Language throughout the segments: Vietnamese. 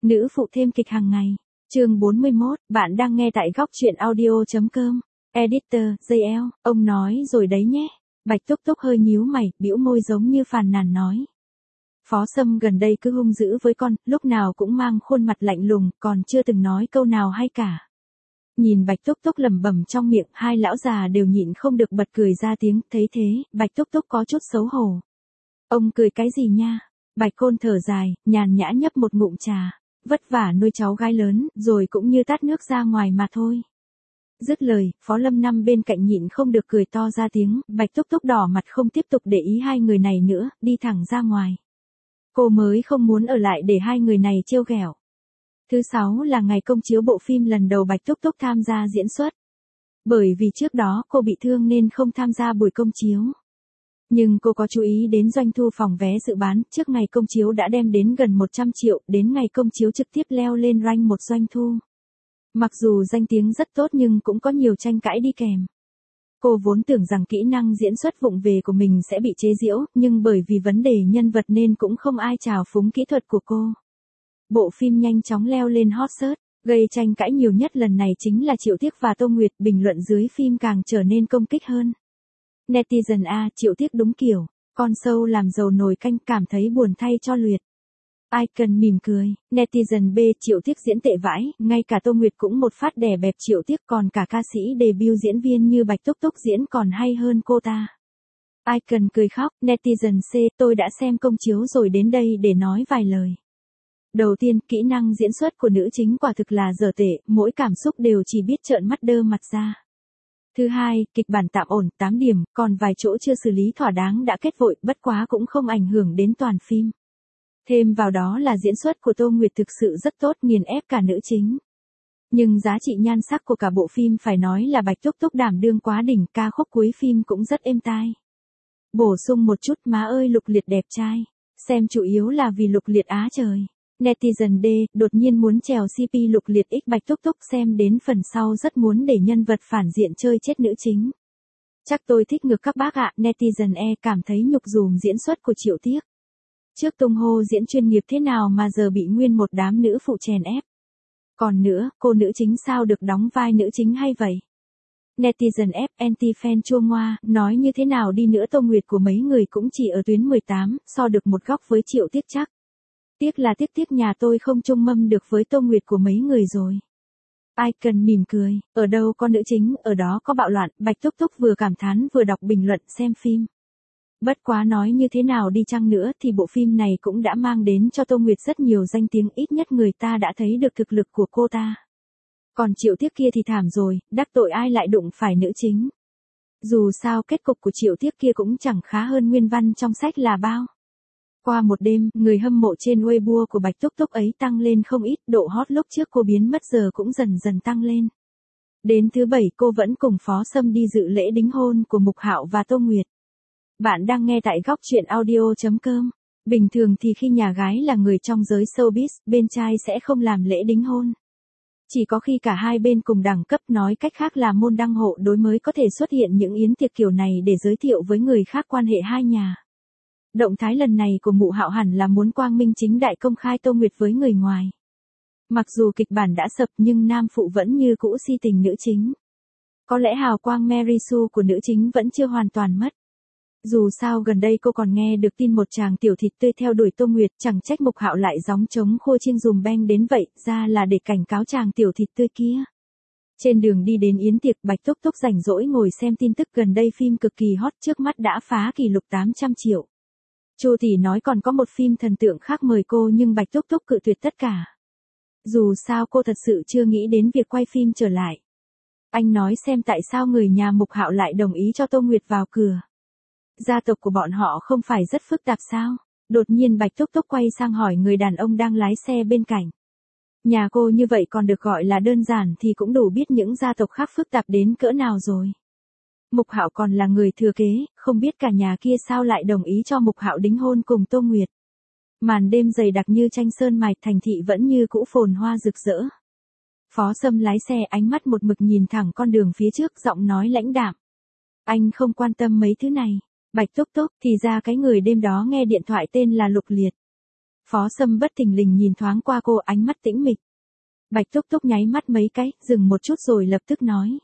Nữ phụ thêm kịch hàng ngày. Chương 41, bạn đang nghe tại góc truyện audio.com. Editor, JL, ông nói rồi đấy nhé. Bạch Túc Túc hơi nhíu mày, bĩu môi giống như phàn nàn nói. Phó Sâm gần đây cứ hung dữ với con, lúc nào cũng mang khuôn mặt lạnh lùng, còn chưa từng nói câu nào hay cả. Nhìn Bạch Túc Túc lẩm bẩm trong miệng, hai lão già đều nhịn không được bật cười ra tiếng, thấy thế, Bạch Túc Túc có chút xấu hổ. Ông cười cái gì nha? Bạch Côn thở dài, nhàn nhã nhấp một ngụm trà. Vất vả nuôi cháu gái lớn, rồi cũng như tát nước ra ngoài mà thôi. Dứt lời, Phó Lâm Năm bên cạnh nhịn không được cười to ra tiếng, Bạch Túc Túc đỏ mặt không tiếp tục để ý hai người này nữa, đi thẳng ra ngoài. Cô mới không muốn ở lại để hai người này trêu ghẹo. Thứ 6 là ngày công chiếu bộ phim lần đầu Bạch Túc Túc tham gia diễn xuất. Bởi vì trước đó cô bị thương nên không tham gia buổi công chiếu. Nhưng cô có chú ý đến doanh thu phòng vé dự bán, trước ngày công chiếu đã đem đến gần 100 triệu, đến ngày công chiếu trực tiếp leo lên rank một doanh thu. Mặc dù danh tiếng rất tốt nhưng cũng có nhiều tranh cãi đi kèm. Cô vốn tưởng rằng kỹ năng diễn xuất vụng về của mình sẽ bị chế giễu, nhưng bởi vì vấn đề nhân vật nên cũng không ai chào phúng kỹ thuật của cô. Bộ phim nhanh chóng leo lên hot search, gây tranh cãi nhiều nhất lần này chính là Triệu Tiếc và Tô Nguyệt, bình luận dưới phim càng trở nên công kích hơn. Netizen A, Triệu Tiếc đúng kiểu, con sâu làm dầu nồi canh, cảm thấy buồn thay cho Luyệt. Icon mỉm cười, Netizen B, Triệu Tiếc diễn tệ vãi, ngay cả Tô Nguyệt cũng một phát đè bẹp Triệu Tiếc, còn cả ca sĩ debut diễn viên như Bạch Túc Túc diễn còn hay hơn cô ta. Icon cười khóc, Netizen C, tôi đã xem công chiếu rồi đến đây để nói vài lời. Đầu tiên, kỹ năng diễn xuất của nữ chính quả thực là dở tệ, mỗi cảm xúc đều chỉ biết trợn mắt đơ mặt ra. Thứ hai, kịch bản tạm ổn, 8 điểm, còn vài chỗ chưa xử lý thỏa đáng đã kết vội, bất quá cũng không ảnh hưởng đến toàn phim. Thêm vào đó là diễn xuất của Tô Nguyệt thực sự rất tốt, nghiền ép cả nữ chính. Nhưng giá trị nhan sắc của cả bộ phim phải nói là Bạch Túc Túc đảm đương quá đỉnh, ca khúc cuối phim cũng rất êm tai. Bổ sung một chút, má ơi Lục Liệt đẹp trai. Xem chủ yếu là vì Lục Liệt á trời. Netizen D, đột nhiên muốn trèo CP Lục Liệt X Bạch Túc Túc, xem đến phần sau rất muốn để nhân vật phản diện chơi chết nữ chính. Chắc tôi thích ngược các bác ạ. Netizen E cảm thấy nhục dùm diễn xuất của Triệu Tiếc. Trước tung hô diễn chuyên nghiệp thế nào mà giờ bị nguyên một đám nữ phụ chèn ép. Còn nữa, cô nữ chính sao được đóng vai nữ chính hay vậy? Netizen F anti-fan chua ngoa, nói như thế nào đi nữa Tô Nguyệt của mấy người cũng chỉ ở tuyến 18, so được một góc với Triệu Tiếc chắc. Tiếc là tiếc nhà tôi không chung mâm được với Tô Nguyệt của mấy người rồi. Icon mỉm cười, ở đâu có nữ chính, ở đó có bạo loạn, Bạch Túc Túc vừa cảm thán vừa đọc bình luận xem phim. Bất quá nói như thế nào đi chăng nữa thì bộ phim này cũng đã mang đến cho Tô Nguyệt rất nhiều danh tiếng, ít nhất người ta đã thấy được thực lực của cô ta. Còn Triệu Tiếc kia thì thảm rồi, đắc tội ai lại đụng phải nữ chính. Dù sao kết cục của Triệu Tiếc kia cũng chẳng khá hơn nguyên văn trong sách là bao. Qua một đêm, người hâm mộ trên Weibo của Bạch Túc Túc ấy tăng lên không ít, độ hot lúc trước cô biến mất giờ cũng dần dần tăng lên. Đến thứ 7 cô vẫn cùng Phó Sâm đi dự lễ đính hôn của Mục Hạo và Tô Nguyệt. Bạn đang nghe tại góc truyện audio.com. Bình thường thì khi nhà gái là người trong giới showbiz, bên trai sẽ không làm lễ đính hôn. Chỉ có khi cả hai bên cùng đẳng cấp, nói cách khác là môn đăng hộ đối mới có thể xuất hiện những yến tiệc kiểu này để giới thiệu với người khác quan hệ hai nhà. Động thái lần này của Mụ Hạo hẳn là muốn quang minh chính đại công khai Tô Nguyệt với người ngoài. Mặc dù kịch bản đã sập nhưng nam phụ vẫn như cũ si tình nữ chính. Có lẽ hào quang Mary Sue của nữ chính vẫn chưa hoàn toàn mất. Dù sao gần đây cô còn nghe được tin một chàng tiểu thịt tươi theo đuổi Tô Nguyệt, chẳng trách Mục Hạo lại gióng trống khua chiêng dùm beng đến vậy, ra là để cảnh cáo chàng tiểu thịt tươi kia. Trên đường đi đến yến tiệc, Bạch Túc Túc rảnh rỗi ngồi xem tin tức, gần đây phim cực kỳ hot trước mắt đã phá kỷ lục 800 triệu. Chu Tỷ nói còn có một phim thần tượng khác mời cô nhưng Bạch Túc Túc cự tuyệt tất cả. Dù sao cô thật sự chưa nghĩ đến việc quay phim trở lại. Anh nói xem tại sao người nhà Mục Hạo lại đồng ý cho Tô Nguyệt vào cửa. Gia tộc của bọn họ không phải rất phức tạp sao? Đột nhiên Bạch Túc Túc quay sang hỏi người đàn ông đang lái xe bên cạnh. Nhà cô như vậy còn được gọi là đơn giản thì cũng đủ biết những gia tộc khác phức tạp đến cỡ nào rồi. Mục Hạo còn là người thừa kế, không biết cả nhà kia sao lại đồng ý cho Mục Hạo đính hôn cùng Tô Nguyệt. Màn đêm dày đặc như tranh sơn mài, thành thị vẫn như cũ phồn hoa rực rỡ. Phó Sâm lái xe, ánh mắt một mực nhìn thẳng con đường phía trước, giọng nói lãnh đạm. Anh không quan tâm mấy thứ này. Bạch Túc Túc, thì ra cái người đêm đó nghe điện thoại tên là Lục Liệt. Phó Sâm bất thình lình nhìn thoáng qua cô, ánh mắt tĩnh mịch. Bạch Túc Túc nháy mắt mấy cái, dừng một chút rồi lập tức nói.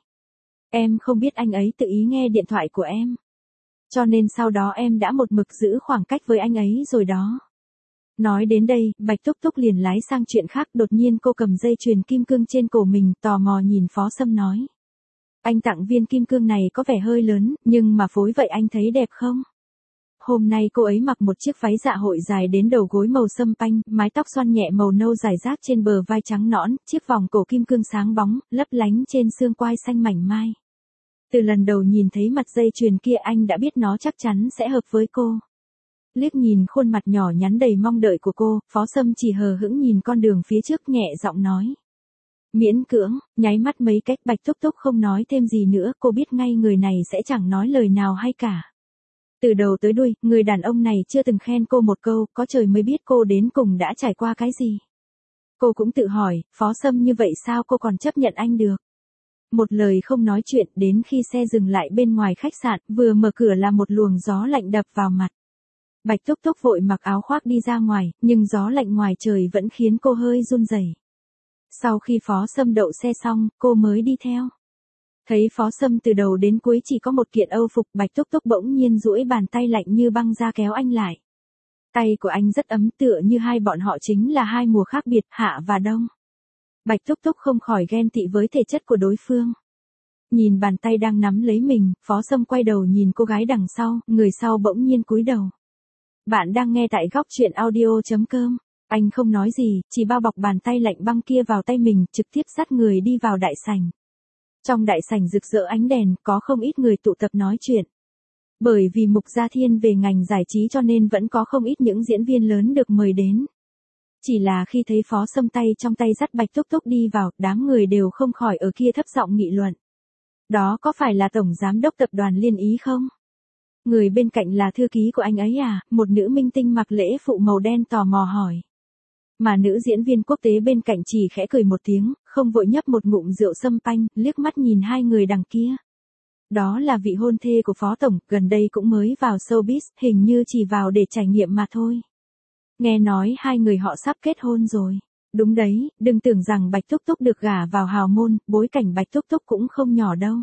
Em không biết anh ấy tự ý nghe điện thoại của em. Cho nên sau đó em đã một mực giữ khoảng cách với anh ấy rồi đó. Nói đến đây, Bạch Túc Túc liền lái sang chuyện khác, đột nhiên cô cầm dây chuyền kim cương trên cổ mình, tò mò nhìn Phó Sâm nói. Anh tặng viên kim cương này có vẻ hơi lớn, nhưng mà phối vậy anh thấy đẹp không? Hôm nay cô ấy mặc một chiếc váy dạ hội dài đến đầu gối màu sâm panh, mái tóc xoăn nhẹ màu nâu rải rác trên bờ vai trắng nõn, chiếc vòng cổ kim cương sáng bóng, lấp lánh trên xương quai xanh mảnh mai. Từ lần đầu nhìn thấy mặt dây chuyền kia anh đã biết nó chắc chắn sẽ hợp với cô. Liếc nhìn khuôn mặt nhỏ nhắn đầy mong đợi của cô, Phó Sâm chỉ hờ hững nhìn con đường phía trước, nhẹ giọng nói. Miễn cưỡng, nháy mắt mấy cách. Bạch Túc Túc không nói thêm gì nữa, cô biết ngay người này sẽ chẳng nói lời nào hay cả. Từ đầu tới đuôi, người đàn ông này chưa từng khen cô một câu, có trời mới biết cô đến cùng đã trải qua cái gì. Cô cũng tự hỏi, Phó Sâm như vậy sao cô còn chấp nhận anh được. Một lời không nói chuyện, đến khi xe dừng lại bên ngoài khách sạn, vừa mở cửa là một luồng gió lạnh đập vào mặt. Bạch Túc Túc vội mặc áo khoác đi ra ngoài, nhưng gió lạnh ngoài trời vẫn khiến cô hơi run rẩy. Sau khi Phó Sâm đậu xe xong, cô mới đi theo. Thấy Phó Sâm từ đầu đến cuối chỉ có một kiện âu phục, Bạch Túc Túc bỗng nhiên duỗi bàn tay lạnh như băng ra kéo anh lại. Tay của anh rất ấm, tựa như hai bọn họ chính là hai mùa khác biệt, hạ và đông. Bạch Túc Túc không khỏi ghen tị với thể chất của đối phương. Nhìn bàn tay đang nắm lấy mình, Phó Sâm quay đầu nhìn cô gái đằng sau, người sau bỗng nhiên cúi đầu. Bạn đang nghe tại góc truyện audio.com. Anh không nói gì, chỉ bao bọc bàn tay lạnh băng kia vào tay mình, trực tiếp dắt người đi vào đại sảnh. Trong đại sảnh rực rỡ ánh đèn, có không ít người tụ tập nói chuyện. Bởi vì Mục Gia Thiên về ngành giải trí cho nên vẫn có không ít những diễn viên lớn được mời đến. Chỉ là khi thấy Phó Sâm tay trong tay dắt Bạch Túc Túc đi vào, đám người đều không khỏi ở kia thấp giọng nghị luận. Đó có phải là Tổng Giám đốc Tập đoàn Liên Ý không? Người bên cạnh là thư ký của anh ấy à? Một nữ minh tinh mặc lễ phụ màu đen tò mò hỏi. Mà nữ diễn viên quốc tế bên cạnh chỉ khẽ cười một tiếng, không vội nhấp một ngụm rượu sâm panh, liếc mắt nhìn hai người đằng kia. Đó là vị hôn thê của Phó Tổng, gần đây cũng mới vào showbiz, hình như chỉ vào để trải nghiệm mà thôi. Nghe nói hai người họ sắp kết hôn rồi. Đúng đấy, đừng tưởng rằng Bạch Túc Túc được gả vào hào môn, bối cảnh Bạch Túc Túc cũng không nhỏ đâu.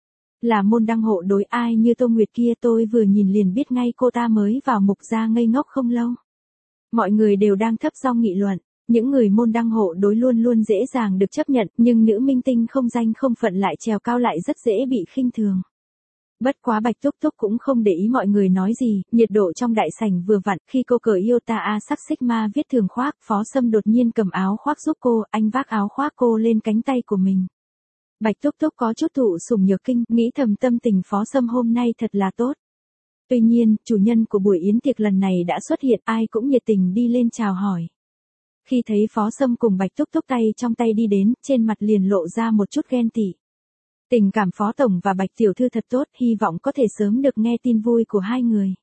Là môn đăng hộ đối, ai như Tô Nguyệt kia tôi vừa nhìn liền biết ngay cô ta mới vào Mục gia ngây ngốc không lâu. Mọi người đều đang thấp giọng nghị luận, những người môn đăng hộ đối luôn luôn dễ dàng được chấp nhận, nhưng nữ minh tinh không danh không phận lại trèo cao lại rất dễ bị khinh thường. Bất quá Bạch Túc Túc cũng không để ý mọi người nói gì, nhiệt độ trong đại sảnh vừa vặn, khi cô cởi Iota A sắc Sigma viết thường khoác, Phó Sâm đột nhiên cầm áo khoác giúp cô, anh vác áo khoác cô lên cánh tay của mình. Bạch Túc Túc có chút thụ sủng nhược kinh, nghĩ thầm tâm tình Phó Sâm hôm nay thật là tốt. Tuy nhiên, chủ nhân của buổi yến tiệc lần này đã xuất hiện, ai cũng nhiệt tình đi lên chào hỏi. Khi thấy Phó Sâm cùng Bạch Túc Túc tay trong tay đi đến, trên mặt liền lộ ra một chút ghen tị. Tình cảm Phó Tổng và Bạch Tiểu Thư thật tốt, hy vọng có thể sớm được nghe tin vui của hai người.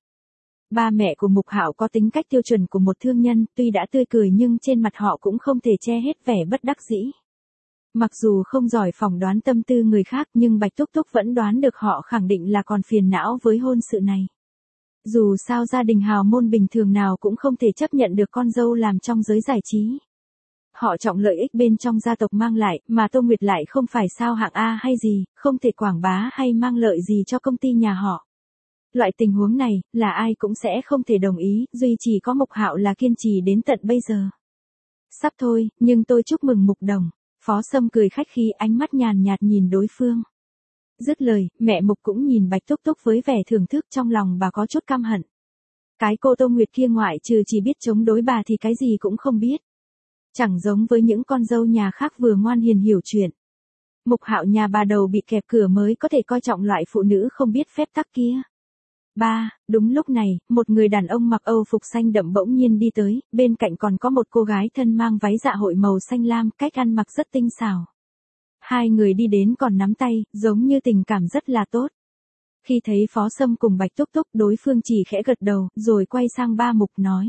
Ba mẹ của Mục Hạo có tính cách tiêu chuẩn của một thương nhân, tuy đã tươi cười nhưng trên mặt họ cũng không thể che hết vẻ bất đắc dĩ. Mặc dù không giỏi phỏng đoán tâm tư người khác nhưng Bạch Túc Túc vẫn đoán được họ khẳng định là còn phiền não với hôn sự này. Dù sao gia đình hào môn bình thường nào cũng không thể chấp nhận được con dâu làm trong giới giải trí. Họ trọng lợi ích bên trong gia tộc mang lại, mà Tô Nguyệt lại không phải sao hạng A hay gì, không thể quảng bá hay mang lợi gì cho công ty nhà họ. Loại tình huống này, là ai cũng sẽ không thể đồng ý, duy chỉ có Mục Hạo là kiên trì đến tận bây giờ. Sắp thôi, nhưng tôi chúc mừng Mục Đồng. Phó Sâm cười khách khí, ánh mắt nhàn nhạt nhìn đối phương. Dứt lời, mẹ Mục cũng nhìn Bạch Túc Túc với vẻ thưởng thức, trong lòng bà có chút căm hận. Cái cô Tô Nguyệt kia ngoại trừ chỉ biết chống đối bà thì cái gì cũng không biết. Chẳng giống với những con dâu nhà khác vừa ngoan hiền hiểu chuyện. Mục Hạo nhà bà đầu bị kẹp cửa mới có thể coi trọng loại phụ nữ không biết phép tắc kia. Đúng lúc này, một người đàn ông mặc âu phục xanh đậm bỗng nhiên đi tới, bên cạnh còn có một cô gái thân mang váy dạ hội màu xanh lam, cách ăn mặc rất tinh xảo. Hai người đi đến còn nắm tay, giống như tình cảm rất là tốt. Khi thấy Phó Sâm cùng Bạch Túc Túc, đối phương chỉ khẽ gật đầu, rồi quay sang ba Mục nói.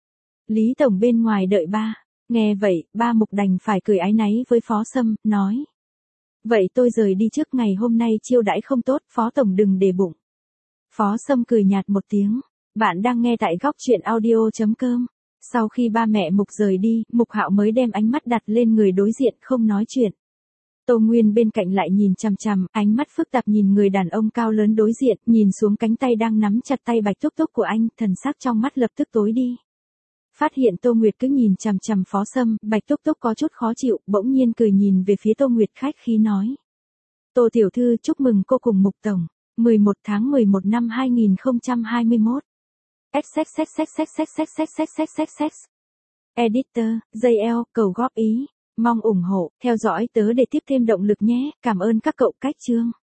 Lý Tổng bên ngoài đợi ba. Nghe vậy, ba Mục đành phải cười áy náy với Phó Sâm, nói. Vậy tôi rời đi trước, ngày hôm nay chiêu đãi không tốt, Phó Tổng đừng để bụng. Phó Sâm cười nhạt một tiếng. Bạn đang nghe tại góc truyện audio.com. Sau khi ba mẹ Mục rời đi, Mục Hạo mới đem ánh mắt đặt lên người đối diện không nói chuyện. Tô Nguyên bên cạnh lại nhìn chằm chằm, ánh mắt phức tạp nhìn người đàn ông cao lớn đối diện, nhìn xuống cánh tay đang nắm chặt tay Bạch Túc Túc của anh, thần sắc trong mắt lập tức tối đi. Phát hiện Tô Nguyệt cứ nhìn chằm chằm Phó Sâm, Bạch Túc Túc có chút khó chịu, bỗng nhiên cười nhìn về phía Tô Nguyệt khách khí nói. Tô tiểu thư chúc mừng cô cùng Mục tổng. 11 tháng 11 năm 2021. XXXXXXXXXXXX. Editor, JL, cầu góp ý. Mong ủng hộ, theo dõi tớ để tiếp thêm động lực nhé. Cảm ơn các cậu. Cách chương.